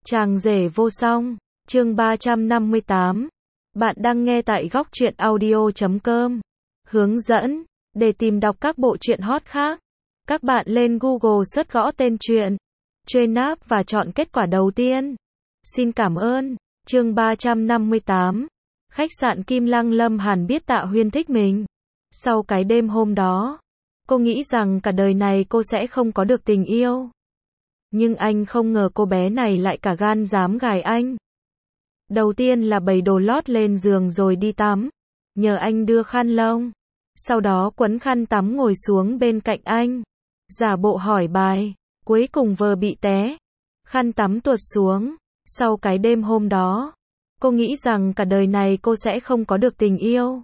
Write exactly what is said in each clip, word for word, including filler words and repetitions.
Chàng rể vô song, chương ba trăm năm mươi tám. Bạn đang nghe tại góc truyện audio chấm com. Hướng dẫn, để tìm đọc các bộ truyện hot khác, các bạn lên Google search gõ tên truyện, truy nạp và chọn kết quả đầu tiên. Xin cảm ơn. Chương ba trăm năm mươi tám. Khách sạn Kim Lăng. Lâm Hàn biết Tạ Huyên thích mình. Sau cái đêm hôm đó, cô nghĩ rằng cả đời này cô sẽ không có được tình yêu. Nhưng anh không ngờ cô bé này lại cả gan dám gài anh. Đầu tiên là bày đồ lót lên giường rồi đi tắm, nhờ anh đưa khăn lông. Sau đó quấn khăn tắm ngồi xuống bên cạnh anh, giả bộ hỏi bài, cuối cùng vờ bị té, khăn tắm tuột xuống. Sau cái đêm hôm đó, cô nghĩ rằng cả đời này cô sẽ không có được tình yêu.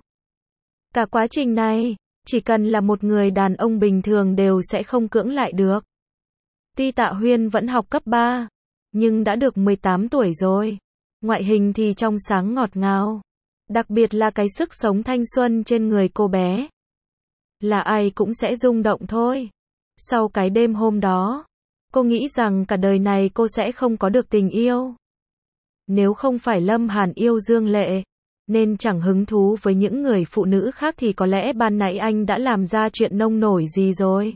Cả quá trình này, chỉ cần là một người đàn ông bình thường đều sẽ không cưỡng lại được. Tuy Tạ Huyên vẫn học cấp ba, nhưng đã được mười tám tuổi rồi. Ngoại hình thì trong sáng ngọt ngào, đặc biệt là cái sức sống thanh xuân trên người cô bé, là ai cũng sẽ rung động thôi. Sau cái đêm hôm đó, cô nghĩ rằng cả đời này cô sẽ không có được tình yêu. Nếu không phải Lâm Hàn yêu Dương Lệ, nên chẳng hứng thú với những người phụ nữ khác thì có lẽ ban nãy anh đã làm ra chuyện nông nổi gì rồi.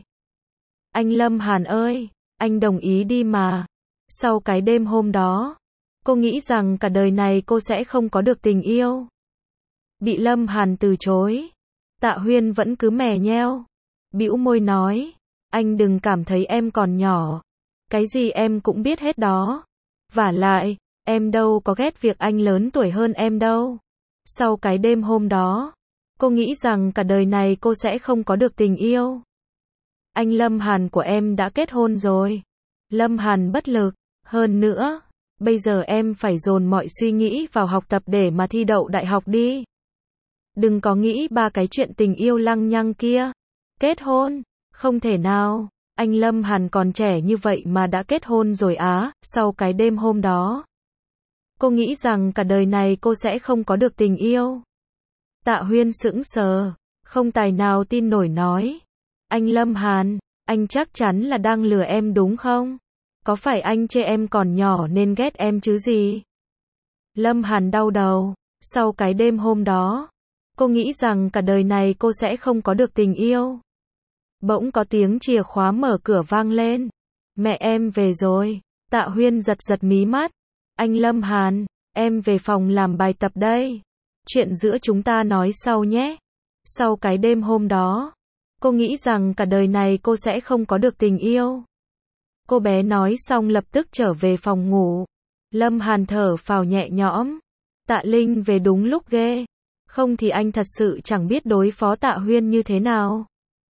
Anh Lâm Hàn ơi, anh đồng ý đi mà. Sau cái đêm hôm đó, cô nghĩ rằng cả đời này cô sẽ không có được tình yêu. Bị Lâm Hàn từ chối, Tạ Huyên vẫn cứ mè nheo, bĩu môi nói, anh đừng cảm thấy em còn nhỏ, cái gì em cũng biết hết đó. Vả lại, em đâu có ghét việc anh lớn tuổi hơn em đâu. Sau cái đêm hôm đó, cô nghĩ rằng cả đời này cô sẽ không có được tình yêu. Anh Lâm Hàn của em đã kết hôn rồi. Lâm Hàn bất lực, hơn nữa, bây giờ em phải dồn mọi suy nghĩ vào học tập để mà thi đậu đại học đi. Đừng có nghĩ ba cái chuyện tình yêu lăng nhăng kia. Kết hôn? Không thể nào, anh Lâm Hàn còn trẻ như vậy mà đã kết hôn rồi á. Sau cái đêm hôm đó, cô nghĩ rằng cả đời này cô sẽ không có được tình yêu. Tạ Huyên sững sờ, không tài nào tin nổi nói, anh Lâm Hàn, anh chắc chắn là đang lừa em đúng không? Có phải anh chê em còn nhỏ nên ghét em chứ gì? Lâm Hàn đau đầu, sau cái đêm hôm đó, cô nghĩ rằng cả đời này cô sẽ không có được tình yêu. Bỗng có tiếng chìa khóa mở cửa vang lên. Mẹ em về rồi. Tạ Huyên giật giật mí mắt. Anh Lâm Hàn, em về phòng làm bài tập đây. Chuyện giữa chúng ta nói sau nhé. Sau cái đêm hôm đó, cô nghĩ rằng cả đời này cô sẽ không có được tình yêu. Cô bé nói xong lập tức trở về phòng ngủ. Lâm Hàn thở phào nhẹ nhõm. Tạ Linh về đúng lúc ghê. Không thì anh thật sự chẳng biết đối phó Tạ Huyên như thế nào.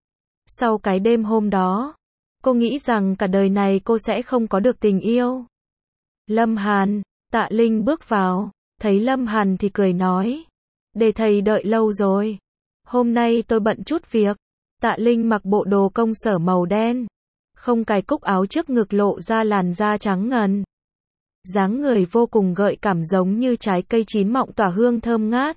Sau cái đêm hôm đó, cô nghĩ rằng cả đời này cô sẽ không có được tình yêu. Lâm Hàn, Tạ Linh bước vào, thấy Lâm Hàn thì cười nói, để thầy đợi lâu rồi. Hôm nay tôi bận chút việc. Tạ Linh mặc bộ đồ công sở màu đen, không cài cúc áo trước ngực lộ ra làn da trắng ngần. Dáng người vô cùng gợi cảm giống như trái cây chín mọng tỏa hương thơm ngát.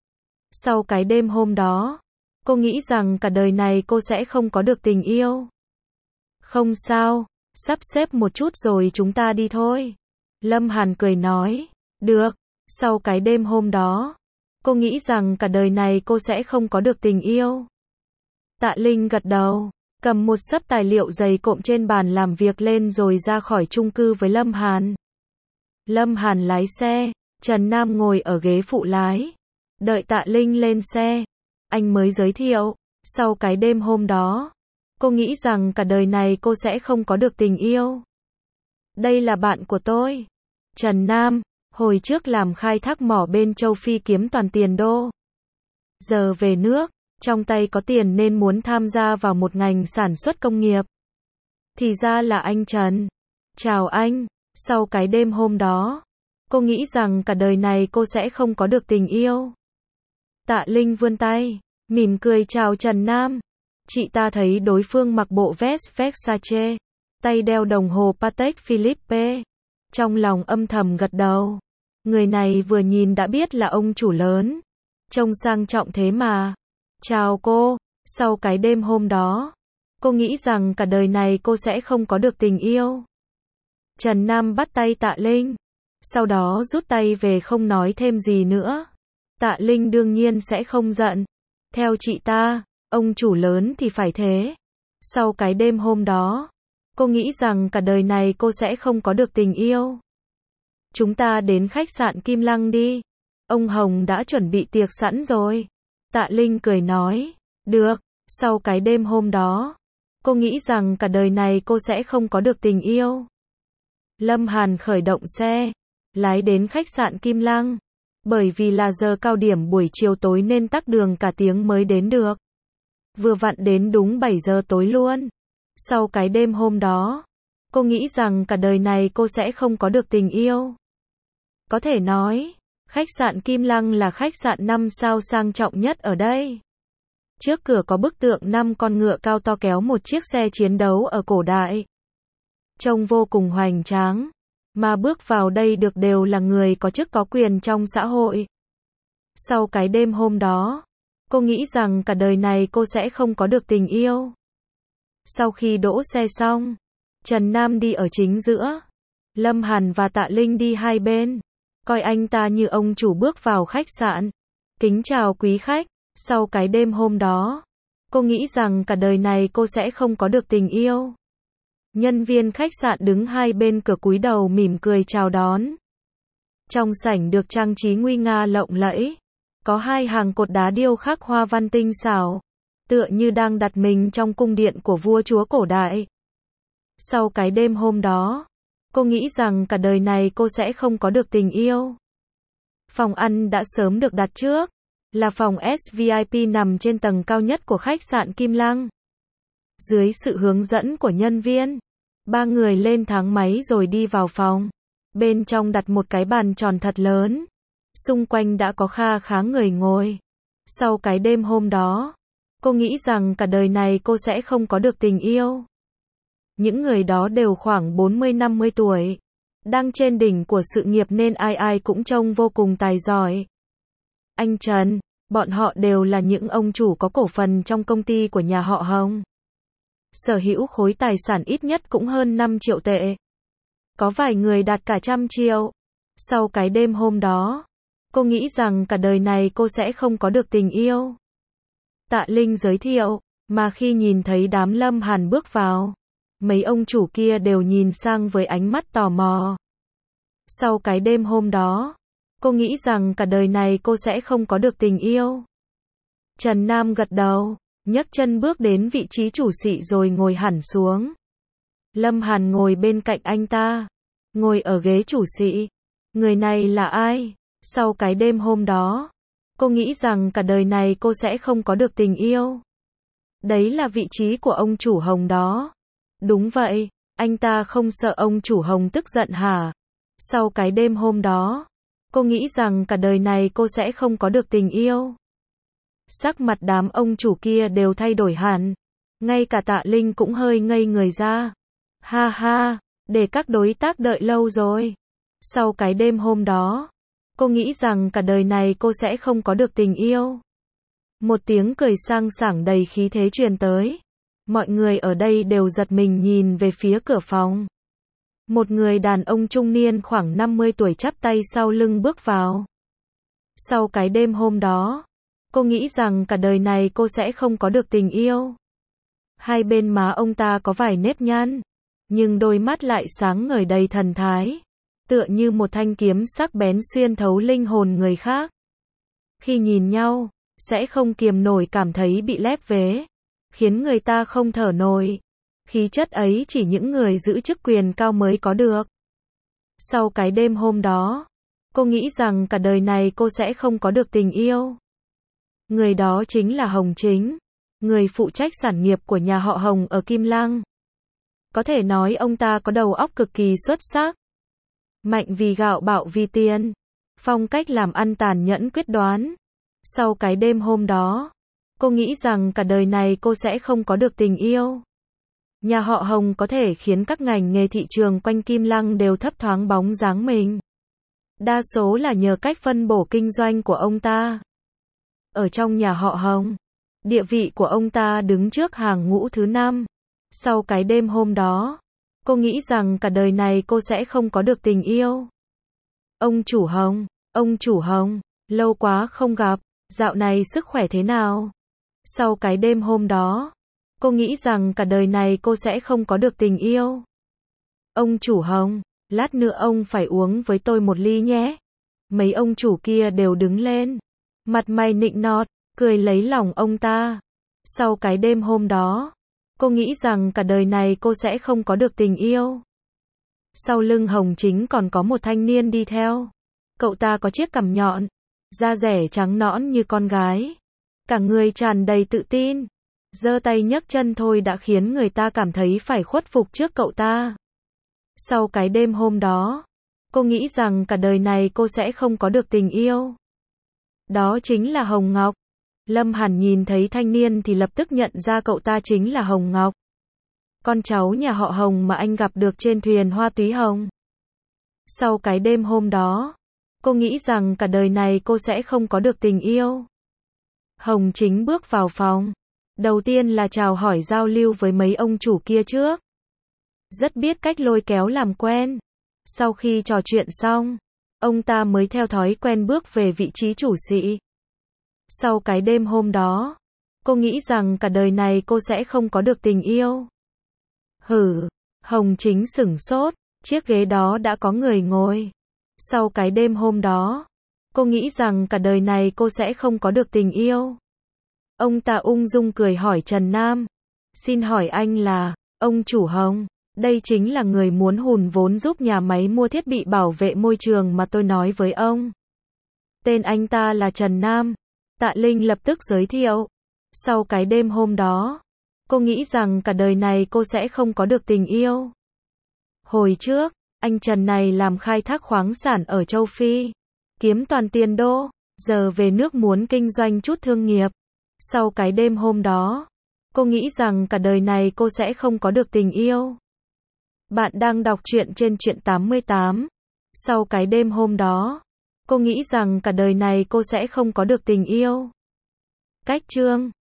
Sau cái đêm hôm đó, cô nghĩ rằng cả đời này cô sẽ không có được tình yêu. Không sao, sắp xếp một chút rồi chúng ta đi thôi. Lâm Hàn cười nói, được. Sau cái đêm hôm đó, cô nghĩ rằng cả đời này cô sẽ không có được tình yêu. Tạ Linh gật đầu, cầm một xấp tài liệu dày cộm trên bàn làm việc lên rồi ra khỏi chung cư với Lâm Hàn. Lâm Hàn lái xe, Trần Nam ngồi ở ghế phụ lái. Đợi Tạ Linh lên xe, anh mới giới thiệu, sau cái đêm hôm đó, cô nghĩ rằng cả đời này cô sẽ không có được tình yêu. Đây là bạn của tôi, Trần Nam, hồi trước làm khai thác mỏ bên châu Phi kiếm toàn tiền đô. Giờ về nước, trong tay có tiền nên muốn tham gia vào một ngành sản xuất công nghiệp. Thì ra là anh Trần. Chào anh. Sau cái đêm hôm đó, cô nghĩ rằng cả đời này cô sẽ không có được tình yêu. Tạ Linh vươn tay, mỉm cười chào Trần Nam. Chị ta thấy đối phương mặc bộ vest Versace, tay đeo đồng hồ Patek Philippe. Trong lòng âm thầm gật đầu. Người này vừa nhìn đã biết là ông chủ lớn. Trông sang trọng thế mà. Chào cô. Sau cái đêm hôm đó, cô nghĩ rằng cả đời này cô sẽ không có được tình yêu. Trần Nam bắt tay Tạ Linh, sau đó rút tay về không nói thêm gì nữa. Tạ Linh đương nhiên sẽ không giận. Theo chị ta, ông chủ lớn thì phải thế. Sau cái đêm hôm đó, cô nghĩ rằng cả đời này cô sẽ không có được tình yêu. Chúng ta đến khách sạn Kim Lăng đi. Ông Hồng đã chuẩn bị tiệc sẵn rồi. Tạ Linh cười nói, được. Sau cái đêm hôm đó, cô nghĩ rằng cả đời này cô sẽ không có được tình yêu. Lâm Hàn khởi động xe, lái đến khách sạn Kim Lăng. Bởi vì là giờ cao điểm buổi chiều tối nên tắc đường cả tiếng mới đến được. Vừa vặn đến đúng bảy giờ tối luôn. Sau cái đêm hôm đó, cô nghĩ rằng cả đời này cô sẽ không có được tình yêu. Có thể nói, khách sạn Kim Lăng là khách sạn năm sao sang trọng nhất ở đây. Trước cửa có bức tượng năm con ngựa cao to kéo một chiếc xe chiến đấu ở cổ đại. Trông vô cùng hoành tráng. Mà bước vào đây được đều là người có chức có quyền trong xã hội. Sau cái đêm hôm đó, cô nghĩ rằng cả đời này cô sẽ không có được tình yêu. Sau khi đỗ xe xong, Trần Nam đi ở chính giữa. Lâm Hàn và Tạ Linh đi hai bên. Coi anh ta như ông chủ bước vào khách sạn. Kính chào quý khách. Sau cái đêm hôm đó, cô nghĩ rằng cả đời này cô sẽ không có được tình yêu. Nhân viên khách sạn đứng hai bên cửa cúi đầu mỉm cười chào đón. Trong sảnh được trang trí nguy nga lộng lẫy. Có hai hàng cột đá điêu khắc hoa văn tinh xảo. Tựa như đang đặt mình trong cung điện của vua chúa cổ đại. Sau cái đêm hôm đó, cô nghĩ rằng cả đời này cô sẽ không có được tình yêu. Phòng ăn đã sớm được đặt trước. Là phòng ét vê i pê nằm trên tầng cao nhất của khách sạn Kim Lăng. Dưới sự hướng dẫn của nhân viên, ba người lên thang máy rồi đi vào phòng. Bên trong đặt một cái bàn tròn thật lớn. Xung quanh đã có kha khá người ngồi. Sau cái đêm hôm đó, cô nghĩ rằng cả đời này cô sẽ không có được tình yêu. Những người đó đều khoảng bốn mươi năm mươi tuổi. Đang trên đỉnh của sự nghiệp nên ai ai cũng trông vô cùng tài giỏi. Anh Trần, bọn họ đều là những ông chủ có cổ phần trong công ty của nhà họ Hồng. Sở hữu khối tài sản ít nhất cũng hơn năm triệu tệ. Có vài người đạt cả trăm triệu. Sau cái đêm hôm đó, cô nghĩ rằng cả đời này cô sẽ không có được tình yêu. Tạ Linh giới thiệu, mà khi nhìn thấy đám Lâm Hàn bước vào, mấy ông chủ kia đều nhìn sang với ánh mắt tò mò. Sau cái đêm hôm đó, cô nghĩ rằng cả đời này cô sẽ không có được tình yêu. Trần Nam gật đầu, nhấc chân bước đến vị trí chủ sĩ rồi ngồi hẳn xuống. Lâm Hàn ngồi bên cạnh anh ta, ngồi ở ghế chủ sĩ. Người này là ai? Sau cái đêm hôm đó, cô nghĩ rằng cả đời này cô sẽ không có được tình yêu. Đấy là vị trí của ông chủ Hồng đó. Đúng vậy, anh ta không sợ ông chủ Hồng tức giận hả? Sau cái đêm hôm đó, cô nghĩ rằng cả đời này cô sẽ không có được tình yêu. Sắc mặt đám ông chủ kia đều thay đổi hẳn. Ngay cả Tạ Linh cũng hơi ngây người ra. Ha ha, để các đối tác đợi lâu rồi. Sau cái đêm hôm đó, cô nghĩ rằng cả đời này cô sẽ không có được tình yêu. Một tiếng cười sang sảng đầy khí thế truyền tới. Mọi người ở đây đều giật mình nhìn về phía cửa phòng. Một người đàn ông trung niên khoảng năm mươi tuổi chắp tay sau lưng bước vào. Sau cái đêm hôm đó, cô nghĩ rằng cả đời này cô sẽ không có được tình yêu. Hai bên má ông ta có vài nếp nhăn, nhưng đôi mắt lại sáng ngời đầy thần thái, tựa như một thanh kiếm sắc bén xuyên thấu linh hồn người khác. Khi nhìn nhau, sẽ không kiềm nổi cảm thấy bị lép vế, khiến người ta không thở nổi. Khí chất ấy chỉ những người giữ chức quyền cao mới có được. Sau cái đêm hôm đó, cô nghĩ rằng cả đời này cô sẽ không có được tình yêu. Người đó chính là Hồng Chính, người phụ trách sản nghiệp của nhà họ Hồng ở Kim Lăng. Có thể nói ông ta có đầu óc cực kỳ xuất sắc. Mạnh vì gạo bạo vì tiền. Phong cách làm ăn tàn nhẫn quyết đoán. Sau cái đêm hôm đó, cô nghĩ rằng cả đời này cô sẽ không có được tình yêu. Nhà họ Hồng có thể khiến các ngành nghề thị trường quanh Kim Lăng đều thấp thoáng bóng dáng mình. Đa số là nhờ cách phân bổ kinh doanh của ông ta. Ở trong nhà họ Hồng, địa vị của ông ta đứng trước hàng ngũ thứ năm. Sau cái đêm hôm đó, Cô nghĩ rằng cả đời này cô sẽ không có được tình yêu. Ông chủ Hồng, ông chủ Hồng, lâu quá không gặp, dạo này sức khỏe thế nào? Sau cái đêm hôm đó, cô nghĩ rằng cả đời này cô sẽ không có được tình yêu. Ông chủ Hồng, lát nữa ông phải uống với tôi một ly nhé. Mấy ông chủ kia đều đứng lên, mặt mày nịnh nọt, cười lấy lòng ông ta. Sau cái đêm hôm đó, cô nghĩ rằng cả đời này cô sẽ không có được tình yêu. Sau lưng Hồng Chính còn có một thanh niên đi theo. Cậu ta có chiếc cằm nhọn, da dẻ trắng nõn như con gái. Cả người tràn đầy tự tin. Giơ tay nhấc chân thôi đã khiến người ta cảm thấy phải khuất phục trước cậu ta. Sau cái đêm hôm đó, cô nghĩ rằng cả đời này cô sẽ không có được tình yêu. Đó chính là Hồng Ngọc. Lâm Hàn nhìn thấy thanh niên thì lập tức nhận ra cậu ta chính là Hồng Ngọc. Con cháu nhà họ Hồng mà anh gặp được trên thuyền Hoa Túy Hồng. Sau cái đêm hôm đó, cô nghĩ rằng cả đời này cô sẽ không có được tình yêu. Hồng Chính bước vào phòng. Đầu tiên là chào hỏi giao lưu với mấy ông chủ kia trước. Rất biết cách lôi kéo làm quen. Sau khi trò chuyện xong, ông ta mới theo thói quen bước về vị trí chủ sĩ. Sau cái đêm hôm đó, cô nghĩ rằng cả đời này cô sẽ không có được tình yêu. Hử, Hồng Chính sửng sốt, chiếc ghế đó đã có người ngồi. Sau cái đêm hôm đó, cô nghĩ rằng cả đời này cô sẽ không có được tình yêu. Ông ta ung dung cười hỏi Trần Nam. Xin hỏi anh là, ông chủ Hồng, đây chính là người muốn hùn vốn giúp nhà máy mua thiết bị bảo vệ môi trường mà tôi nói với ông. Tên anh ta là Trần Nam. Tạ Linh lập tức giới thiệu. Sau cái đêm hôm đó, cô nghĩ rằng cả đời này cô sẽ không có được tình yêu. Hồi trước, anh Trần này làm khai thác khoáng sản ở châu Phi, kiếm toàn tiền đô, giờ về nước muốn kinh doanh chút thương nghiệp. Sau cái đêm hôm đó, cô nghĩ rằng cả đời này cô sẽ không có được tình yêu. Bạn đang đọc truyện trên truyện tám mươi tám. Sau cái đêm hôm đó, cô nghĩ rằng cả đời này cô sẽ không có được tình yêu. Cách chương